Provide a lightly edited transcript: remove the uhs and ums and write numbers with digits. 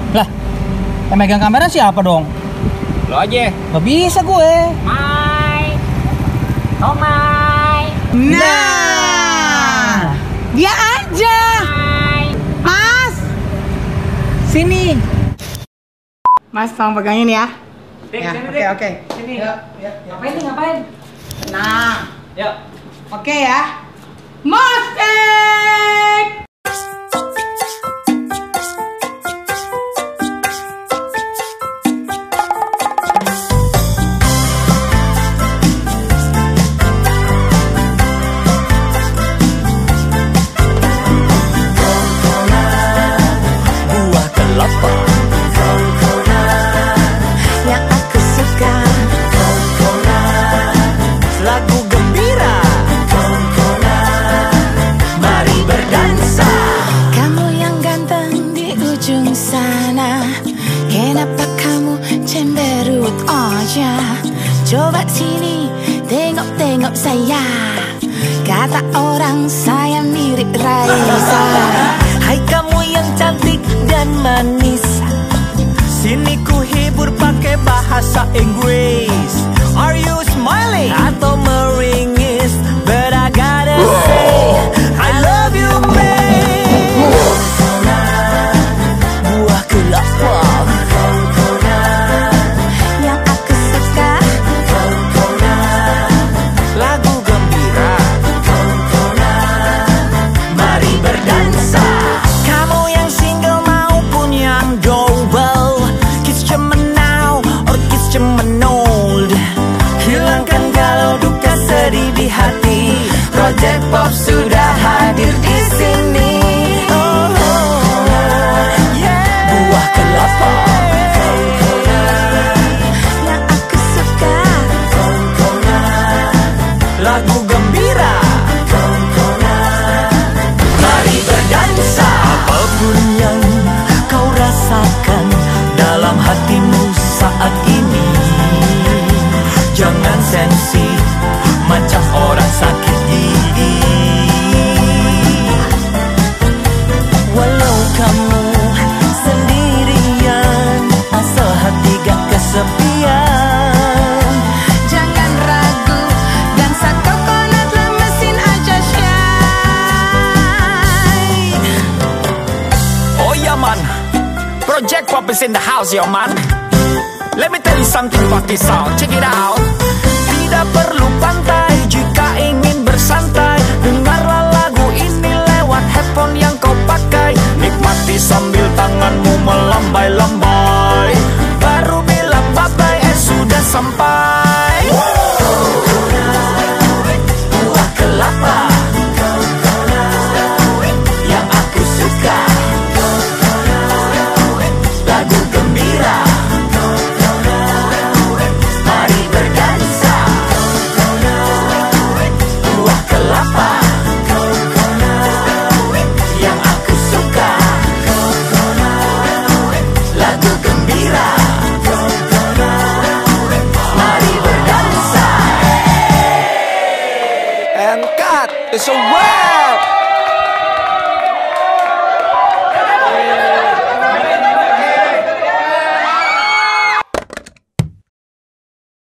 Lah, yang megang kamera siapa dong? Lo aja. Gak bisa gue. Mai. Oh Mai. Nah, dia aja. Mas, sini. Mas, tolong pegangin ya. Ya, oke. Sini. Yuk. Ngapain nih, ngapain? Nah, Yuk. oke ya. Musik. Buah kelapa yang aku suka, lagu gembira, mari berdansa. Kamu yang ganteng di ujung sana, kenapa kamu cemberut aja? Coba sini tengok-tengok saya, kata orang saya mirip Raisa. Hai kamu yang cantik dan manis, sini ku hibur pakai bahasa Inggris. Are you smiling atau meringis? But I gotta say I love you, babe. Buah kelapa yang aku suka, lagu gembira, mari berdansa. Kamu yang single maupun yang double, kiss cemen now or kiss cemen old. Hilangkan galau duka sedih di hati, Project Pop sudah hadir di sini. Oh, yeah. Buah kelapa yang aku suka, lagu gembira, mari berdansa. Apapun yang kau rasakan dalam hatimu saat ini, jangan sensi macam orang sakit gigi. Walau kamu sendirian, asal hati gak kesepian. Jangan ragu, dansa coconut mesin aja shine. Oh yeah man, Project Pop is in the house yo man. Let me tell you something about this sound, check it out. Tidak perlu pantai jika ingin bersantai, dengarlah lagu ini lewat headphone yang kau pakai. Nikmati sambil tanganmu melambai-lambai.